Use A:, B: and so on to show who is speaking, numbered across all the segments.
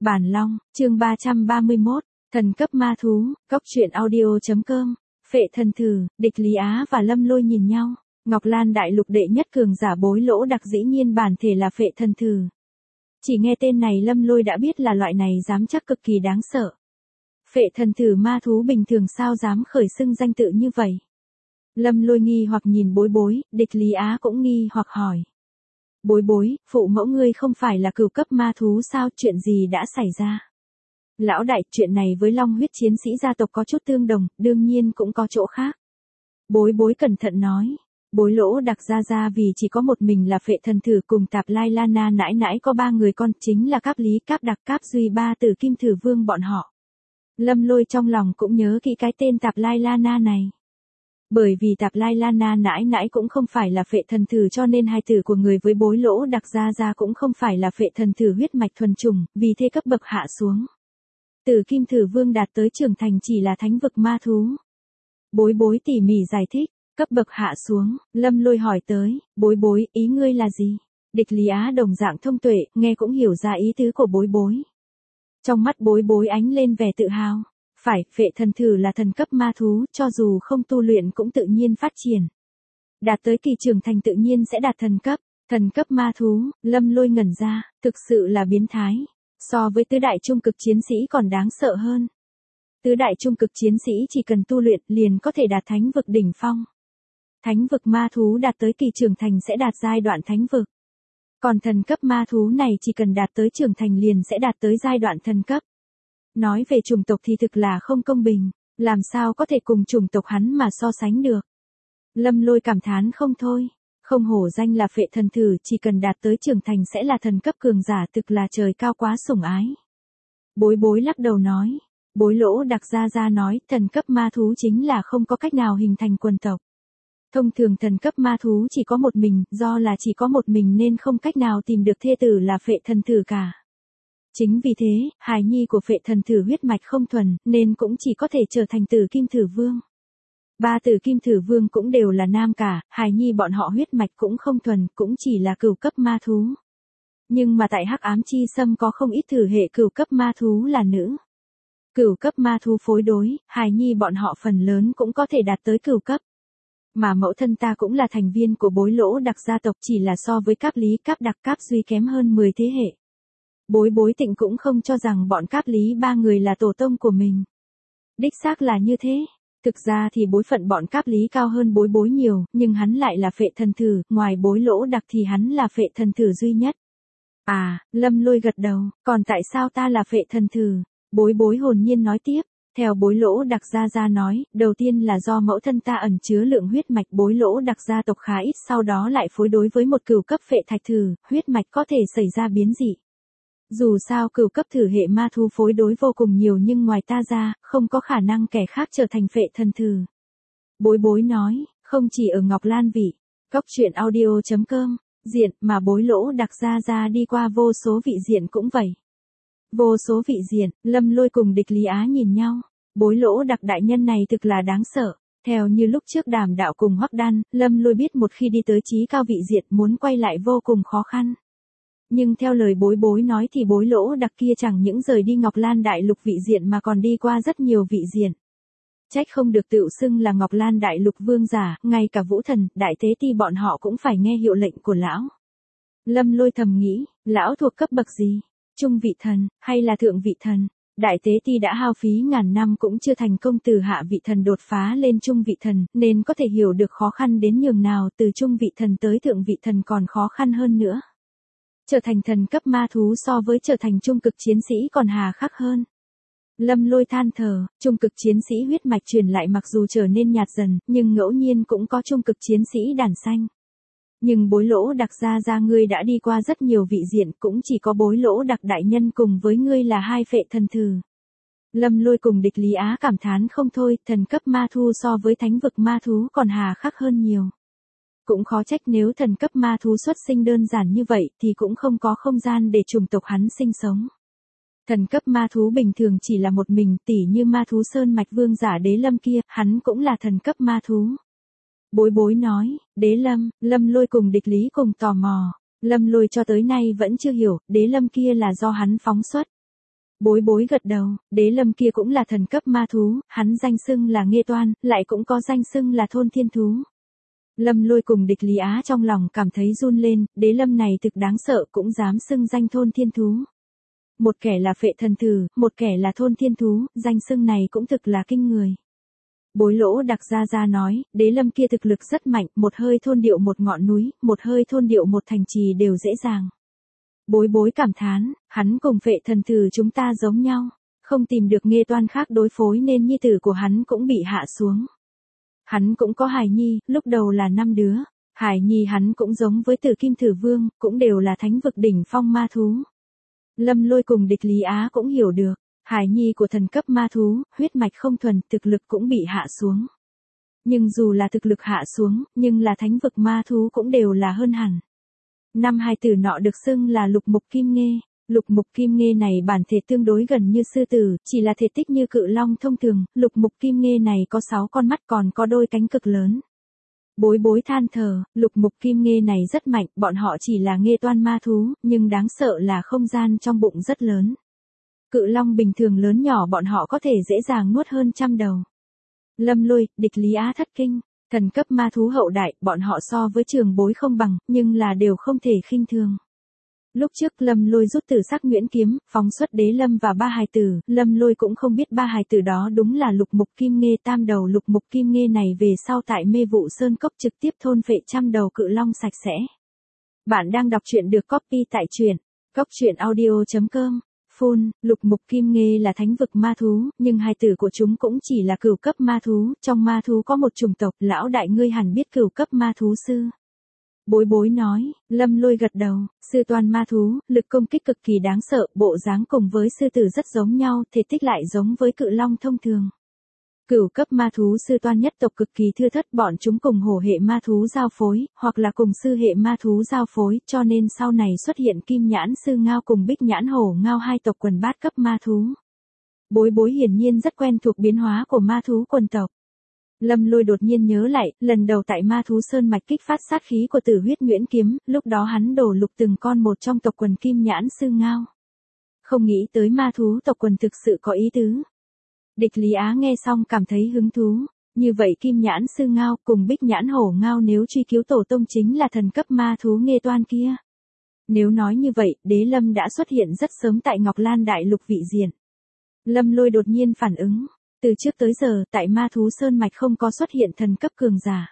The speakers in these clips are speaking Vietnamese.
A: Bản Long, chương 331, thần cấp ma thú, cốc truyện audio.com, Phệ Thần Thử, Địch Lý Á và Lâm Lôi nhìn nhau, Ngọc Lan đại lục đệ nhất cường giả Bối Lỗ Đặc dĩ nhiên bản thể là Phệ Thần Thử. Chỉ nghe tên này Lâm Lôi đã biết là loại này dám chắc cực kỳ đáng sợ. Phệ Thần Thử ma thú bình thường sao dám khởi xưng danh tự như vậy? Lâm Lôi nghi hoặc nhìn Bối Bối, Địch Lý Á cũng nghi hoặc hỏi. Bối Bối, phụ mẫu ngươi không phải là cửu cấp ma thú sao, chuyện gì đã xảy ra? Lão đại, chuyện này với Long huyết chiến sĩ gia tộc có chút tương đồng, đương nhiên cũng có chỗ khác. Bối Bối cẩn thận nói. Bối Lỗ Đặc ra vì chỉ có một mình là Phệ Thần Thử cùng Tạp Lai Lana nãi nãi có 3 người con, chính là Cáp Lý, Cáp Đặc, Cáp Duy, 3 tử Kim Thử Vương bọn họ. Lâm Lôi trong lòng cũng nhớ kỹ cái tên Tạp Lai Lana này. Bởi vì Tạp Lai Lana nãi nãi cũng không phải là Phệ Thần Thử, cho nên hai tử của người với Bối Lỗ Đặc ra cũng không phải là Phệ Thần Thử huyết mạch thuần chủng, vì thế cấp bậc hạ xuống. Tử Kim Thử Vương đạt tới trưởng thành chỉ là thánh vực ma thú. Bối Bối tỉ mỉ giải thích, cấp bậc hạ xuống. Lâm Lôi hỏi tới, Bối Bối, ý ngươi là gì? Địch Lý Á đồng dạng thông tuệ, nghe cũng hiểu ra ý tứ của Bối Bối. Trong mắt Bối Bối ánh lên vẻ tự hào. Phải, Phệ Thần Thử là thần cấp ma thú, cho dù không tu luyện cũng tự nhiên phát triển. Đạt tới kỳ trưởng thành tự nhiên sẽ đạt thần cấp ma thú. Lâm Lôi ngẩn ra, thực sự là biến thái. So với tứ đại trung cực chiến sĩ còn đáng sợ hơn. Tứ đại trung cực chiến sĩ chỉ cần tu luyện liền có thể đạt thánh vực đỉnh phong. Thánh vực ma thú đạt tới kỳ trưởng thành sẽ đạt giai đoạn thánh vực. Còn thần cấp ma thú này chỉ cần đạt tới trưởng thành liền sẽ đạt tới giai đoạn thần cấp. Nói về chủng tộc thì thực là không công bình, làm sao có thể cùng chủng tộc hắn mà so sánh được. Lâm Lôi cảm thán không thôi, không hổ danh là Phệ Thần Thử, chỉ cần đạt tới trưởng thành sẽ là thần cấp cường giả, thực là trời cao quá sủng ái. Bối Bối lắc đầu nói, Bối Lỗ Đặc ra nói, thần cấp ma thú chính là không có cách nào hình thành quần tộc. Thông thường thần cấp ma thú chỉ có một mình, do là chỉ có một mình nên không cách nào tìm được thê tử là Phệ Thần Thử cả. Chính vì thế, hài nhi của Phệ Thần Thử huyết mạch không thuần, nên cũng chỉ có thể trở thành tử Kim Thử Vương. 3 tử Kim Thử Vương cũng đều là nam cả, hài nhi bọn họ huyết mạch cũng không thuần, cũng chỉ là cửu cấp ma thú. Nhưng mà tại Hắc Ám Chi Sâm có không ít thử hệ cửu cấp ma thú là nữ. Cửu cấp ma thú phối đối, hài nhi bọn họ phần lớn cũng có thể đạt tới cửu cấp. Mà mẫu thân ta cũng là thành viên của Bối Lỗ Đặc gia tộc, chỉ là so với Cáp Lý, Cáp Đặc, Cáp Duy kém hơn 10 thế hệ. Bối Bối Tịnh cũng không cho rằng bọn Cáp Lý 3 người là tổ tông của mình. Đích xác là như thế. Thực ra thì bối phận bọn Cáp Lý cao hơn Bối Bối nhiều, nhưng hắn lại là Phệ Thần Thử, ngoài Bối Lỗ Đặc thì hắn là Phệ Thần Thử duy nhất. À, Lâm Lôi gật đầu, còn tại sao ta là Phệ Thần Thử? Bối Bối hồn nhiên nói tiếp. Theo Bối Lỗ Đặc ra nói, đầu tiên là do mẫu thân ta ẩn chứa lượng huyết mạch Bối Lỗ Đặc gia tộc khá ít, sau đó lại phối đối với một cửu cấp Phệ Thạch Thử, huyết mạch có thể xảy ra biến dị. Dù sao cửu cấp thử hệ ma thú phối đối vô cùng nhiều, nhưng ngoài ta ra, không có khả năng kẻ khác trở thành Phệ Thần Thử. Bối Bối nói, không chỉ ở Ngọc Lan Vị, cốc truyện audio.com, diện mà Bối Lỗ Đặc ra đi qua vô số vị diện cũng vậy. Vô số vị diện, Lâm Lôi cùng Địch Lý Á nhìn nhau, Bối Lỗ Đặc đại nhân này thực là đáng sợ. Theo như lúc trước Đàm Đạo cùng Hoắc Đan, Lâm Lôi biết một khi đi tới chí cao vị diện muốn quay lại vô cùng khó khăn. Nhưng theo lời Bối Bối nói thì Bối Lỗ Đặc kia chẳng những rời đi Ngọc Lan đại lục vị diện mà còn đi qua rất nhiều vị diện. Trách không được tựu xưng là Ngọc Lan đại lục vương giả, ngay cả Vũ Thần, Đại Tế Ti bọn họ cũng phải nghe hiệu lệnh của lão. Lâm Lôi thầm nghĩ, lão thuộc cấp bậc gì? Trung vị thần, hay là thượng vị thần? Đại Tế Ti đã hao phí ngàn năm cũng chưa thành công từ hạ vị thần đột phá lên trung vị thần, nên có thể hiểu được khó khăn đến nhường nào, từ trung vị thần tới thượng vị thần còn khó khăn hơn nữa. Trở thành thần cấp ma thú so với trở thành trung cực chiến sĩ còn hà khắc hơn. Lâm Lôi than thở, trung cực chiến sĩ huyết mạch truyền lại mặc dù trở nên nhạt dần, nhưng ngẫu nhiên cũng có trung cực chiến sĩ đàn xanh. Nhưng Bối Lỗ Đặc ra ngươi đã đi qua rất nhiều vị diện, cũng chỉ có Bối Lỗ Đặc đại nhân cùng với ngươi là 2 Phệ Thần Thử. Lâm Lôi cùng Địch Lý Á cảm thán không thôi, thần cấp ma thú so với thánh vực ma thú còn hà khắc hơn nhiều. Cũng khó trách nếu thần cấp ma thú xuất sinh đơn giản như vậy thì cũng không có không gian để chủng tộc hắn sinh sống. Thần cấp ma thú bình thường chỉ là một mình, tỉ như ma thú Sơn Mạch Vương giả Đế Lâm kia, hắn cũng là thần cấp ma thú. Bối Bối nói, Đế Lâm, Lâm Lôi cùng Địch Lý cùng tò mò. Lâm Lôi cho tới nay vẫn chưa hiểu, Đế Lâm kia là do hắn phóng xuất. Bối bối gật đầu, Đế Lâm kia cũng là thần cấp ma thú, hắn danh xưng là Nghê Toan, lại cũng có danh xưng là Thôn Thiên Thú. Lâm Lôi cùng Địch Lý Á trong lòng cảm thấy run lên, Đế Lâm này thực đáng sợ cũng dám xưng danh Thôn Thiên Thú. Một kẻ là phệ thần thử, một kẻ là Thôn Thiên Thú, danh xưng này cũng thực là kinh người. Bối Lỗ Đặc Gia nói, Đế Lâm kia thực lực rất mạnh, một hơi thôn điệu một ngọn núi, một hơi thôn điệu một thành trì đều dễ dàng. Bối bối cảm thán, hắn cùng phệ thần thử chúng ta giống nhau, không tìm được Nghê Toan khác đối phối nên nhi tử của hắn cũng bị hạ xuống. Hắn cũng có hài nhi, lúc đầu là 5 đứa, hài nhi hắn cũng giống với Tử Kim Thử Vương, cũng đều là thánh vực đỉnh phong ma thú. Lâm Lôi cùng Địch Lý Á cũng hiểu được, hài nhi của thần cấp ma thú, huyết mạch không thuần, thực lực cũng bị hạ xuống. Nhưng dù là thực lực hạ xuống, nhưng là thánh vực ma thú cũng đều là hơn hẳn. Năm hài tử nọ được xưng là Lục Mục Kim Nghê. Lục Mục Kim Nghê này bản thể tương đối gần như sư tử, chỉ là thể tích như cự long thông thường, Lục Mục Kim Nghê này có 6 con mắt còn có đôi cánh cực lớn. Bối bối than thở, Lục Mục Kim Nghê này rất mạnh, bọn họ chỉ là Nghê Toan ma thú, nhưng đáng sợ là không gian trong bụng rất lớn. Cự long bình thường lớn nhỏ bọn họ có thể dễ dàng nuốt hơn 100 đầu. Lâm Lôi, Địch Lý Á thất kinh, thần cấp ma thú hậu đại, bọn họ so với Trường Bối không bằng, nhưng là đều không thể khinh thường. Lúc trước Lâm Lôi rút từ sắc Nguyễn kiếm, phóng xuất Đế Lâm và 3 hài tử, Lâm Lôi cũng không biết 3 hài tử đó đúng là Lục Mục Kim Nghê tam đầu. Lục Mục Kim Nghê này về sau tại Mê Vụ Sơn Cốc trực tiếp thôn phệ 100 đầu cự long sạch sẽ. Bạn đang đọc truyện được copy tại truyện coctruyện.audio.com. Phun, Lục Mục Kim Nghê là thánh vực ma thú, nhưng hài tử của chúng cũng chỉ là cửu cấp ma thú, trong ma thú có một chủng tộc, lão đại ngươi hẳn biết cửu cấp ma thú sư. Bối bối nói, Lâm Lôi gật đầu, sư toan ma thú, lực công kích cực kỳ đáng sợ, bộ dáng cùng với sư tử rất giống nhau, thể tích lại giống với cự long thông thường. Cửu cấp ma thú sư toan nhất tộc cực kỳ thưa thớt, bọn chúng cùng hổ hệ ma thú giao phối, hoặc là cùng sư hệ ma thú giao phối, cho nên sau này xuất hiện kim nhãn sư ngao cùng bích nhãn hổ ngao hai tộc quần bát cấp ma thú. Bối bối hiển nhiên rất quen thuộc biến hóa của ma thú quần tộc. Lâm Lôi đột nhiên nhớ lại, lần đầu tại ma thú sơn mạch kích phát sát khí của Tử Huyết Nguyễn kiếm, lúc đó hắn đổ lục từng con một trong tộc quần kim nhãn sư ngao. Không nghĩ tới ma thú tộc quần thực sự có ý tứ. Địch Lý Á nghe xong cảm thấy hứng thú, như vậy kim nhãn sư ngao cùng bích nhãn hổ ngao nếu truy cứu tổ tông chính là thần cấp ma thú Nghê Toan kia. Nếu nói như vậy, Đế Lâm đã xuất hiện rất sớm tại Ngọc Lan Đại Lục vị diện. Lâm Lôi đột nhiên phản ứng. Từ trước tới giờ, tại ma thú sơn mạch không có xuất hiện thần cấp cường giả.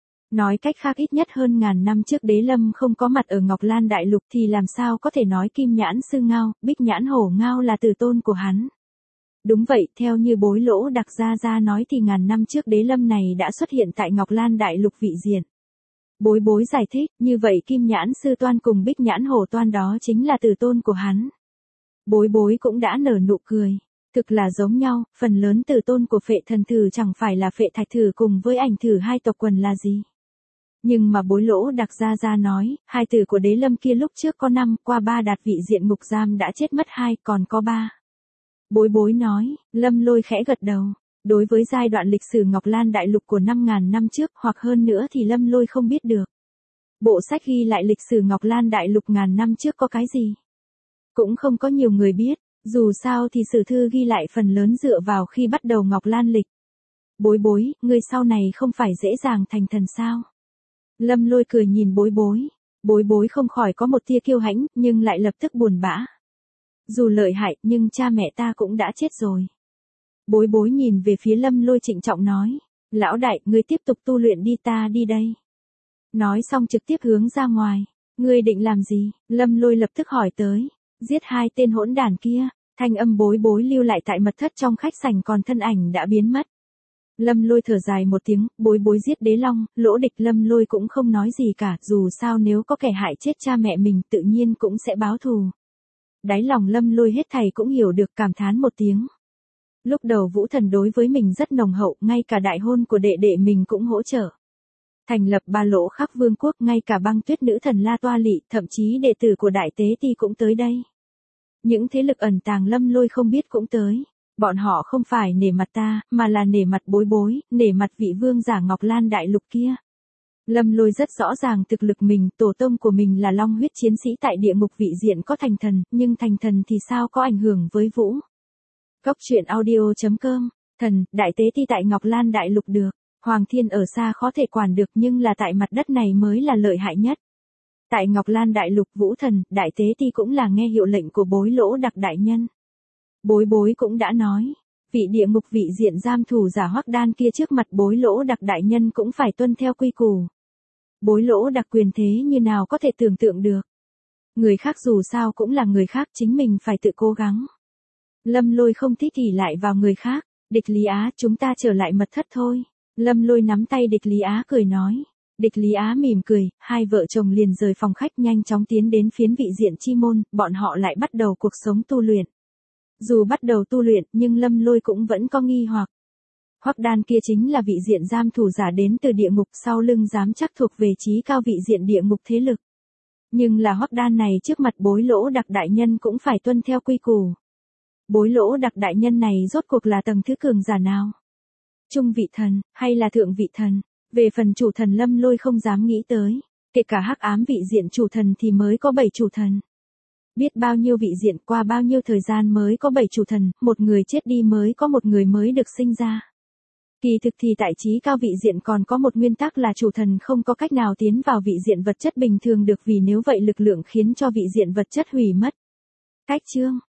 A: Nói cách khác ít nhất hơn 1000 năm trước Đế Lâm không có mặt ở Ngọc Lan Đại Lục thì làm sao có thể nói kim nhãn sư ngao, bích nhãn hổ ngao là tử tôn của hắn. Đúng vậy, theo như Bối Lỗ Đặc Gia nói thì 1000 năm trước Đế Lâm này đã xuất hiện tại Ngọc Lan Đại Lục vị diện. Bối bối giải thích, như vậy kim nhãn sư toan cùng bích nhãn hổ toan đó chính là tử tôn của hắn. Bối bối cũng đã nở nụ cười. Thực là giống nhau, phần lớn tử tôn của phệ thần thử chẳng phải là phệ thạch thử cùng với ảnh thử hai tộc quần là gì. Nhưng mà Bối Lỗ Đặc Gia nói, hai tử của Đế Lâm kia lúc trước có 5, qua 3 đạt vị diện ngục giam đã chết mất 2, còn có 3. Bối bối nói, Lâm Lôi khẽ gật đầu. Đối với giai đoạn lịch sử Ngọc Lan Đại Lục của 5000 năm trước hoặc hơn nữa thì Lâm Lôi không biết được. Bộ sách ghi lại lịch sử Ngọc Lan Đại Lục 1000 năm trước có cái gì? Cũng không có nhiều người biết. Dù sao thì sử thư ghi lại phần lớn dựa vào khi bắt đầu Ngọc Lan lịch. Bối bối, ngươi sau này không phải dễ dàng thành thần sao? Lâm Lôi cười nhìn bối bối. Bối bối không khỏi có một tia kiêu hãnh, nhưng lại lập tức buồn bã. Dù lợi hại, nhưng cha mẹ ta cũng đã chết rồi. Bối bối nhìn về phía Lâm Lôi trịnh trọng nói. Lão đại, ngươi tiếp tục tu luyện đi, ta đi đây. Nói xong trực tiếp hướng ra ngoài. Ngươi định làm gì? Lâm Lôi lập tức hỏi tới. Giết 2 tên hỗn đản kia. Thanh âm bối bối lưu lại tại mật thất trong khách sảnh, còn thân ảnh đã biến mất. Lâm Lôi thở dài một tiếng, bối bối giết Đế Long, Lỗ Địch. Lâm Lôi cũng không nói gì cả, dù sao nếu có kẻ hại chết cha mẹ mình tự nhiên cũng sẽ báo thù. Đáy lòng Lâm Lôi hết thảy cũng hiểu được, cảm thán một tiếng. Lúc đầu Vũ Thần đối với mình rất nồng hậu, ngay cả đại hôn của đệ đệ mình cũng hỗ trợ. Thành lập 3 lỗ khắc vương quốc, ngay cả Băng Tuyết nữ thần La Toa Lị, thậm chí đệ tử của Đại Tế Ti cũng tới đây. Những thế lực ẩn tàng Lâm Lôi không biết cũng tới. Bọn họ không phải nể mặt ta, mà là nể mặt bối bối, nể mặt vị vương giả Ngọc Lan Đại Lục kia. Lâm Lôi rất rõ ràng thực lực mình, tổ tông của mình là long huyết chiến sĩ tại địa ngục vị diện có thành thần, nhưng thành thần thì sao có ảnh hưởng với Vũ. Cốc truyện audio.com, thần, đại tế ti tại Ngọc Lan đại lục được, Hoàng Thiên ở xa khó thể quản được nhưng là tại mặt đất này mới là lợi hại nhất. Tại Ngọc Lan đại lục Vũ thần, đại tế ti cũng là nghe hiệu lệnh của Bối Lỗ Đặc đại nhân. Bối Bối cũng đã nói, vị địa ngục vị diện giam thủ giả Hoắc Đan kia trước mặt Bối Lỗ Đặc đại nhân cũng phải tuân theo quy củ. Bối Lỗ Đặc quyền thế như nào có thể tưởng tượng được. Người khác dù sao cũng là người khác, chính mình phải tự cố gắng. Lâm Lôi không thích ỷ lại vào người khác. Địch Lý Á, chúng ta trở lại mật thất thôi. Lâm Lôi nắm tay Địch Lý Á cười nói. Địch Lý Á mỉm cười, hai vợ chồng liền rời phòng khách nhanh chóng tiến đến phiến vị diện chi môn, bọn họ lại bắt đầu cuộc sống tu luyện. Dù bắt đầu tu luyện nhưng Lâm Lôi cũng vẫn có nghi hoặc. Hoắc Đan kia chính là vị diện giam thủ giả đến từ địa ngục, sau lưng dám chắc thuộc về trí cao vị diện địa ngục thế lực. Nhưng là Hoắc Đan này trước mặt Bối Lỗ Đặc đại nhân cũng phải tuân theo quy củ. Bối Lỗ Đặc đại nhân này rốt cuộc là tầng thứ cường giả nào? Trung vị thần, hay là thượng vị thần? Về phần chủ thần Lâm Lôi không dám nghĩ tới. Kể cả hắc ám vị diện chủ thần thì mới có 7 chủ thần. Biết bao nhiêu vị diện qua bao nhiêu thời gian mới có 7 chủ thần, một người chết đi mới có một người mới được sinh ra. Kỳ thực thì tại trí cao vị diện còn có một nguyên tắc là chủ thần không có cách nào tiến vào vị diện vật chất bình thường được, vì nếu vậy lực lượng khiến cho vị diện vật chất hủy mất. Cách chương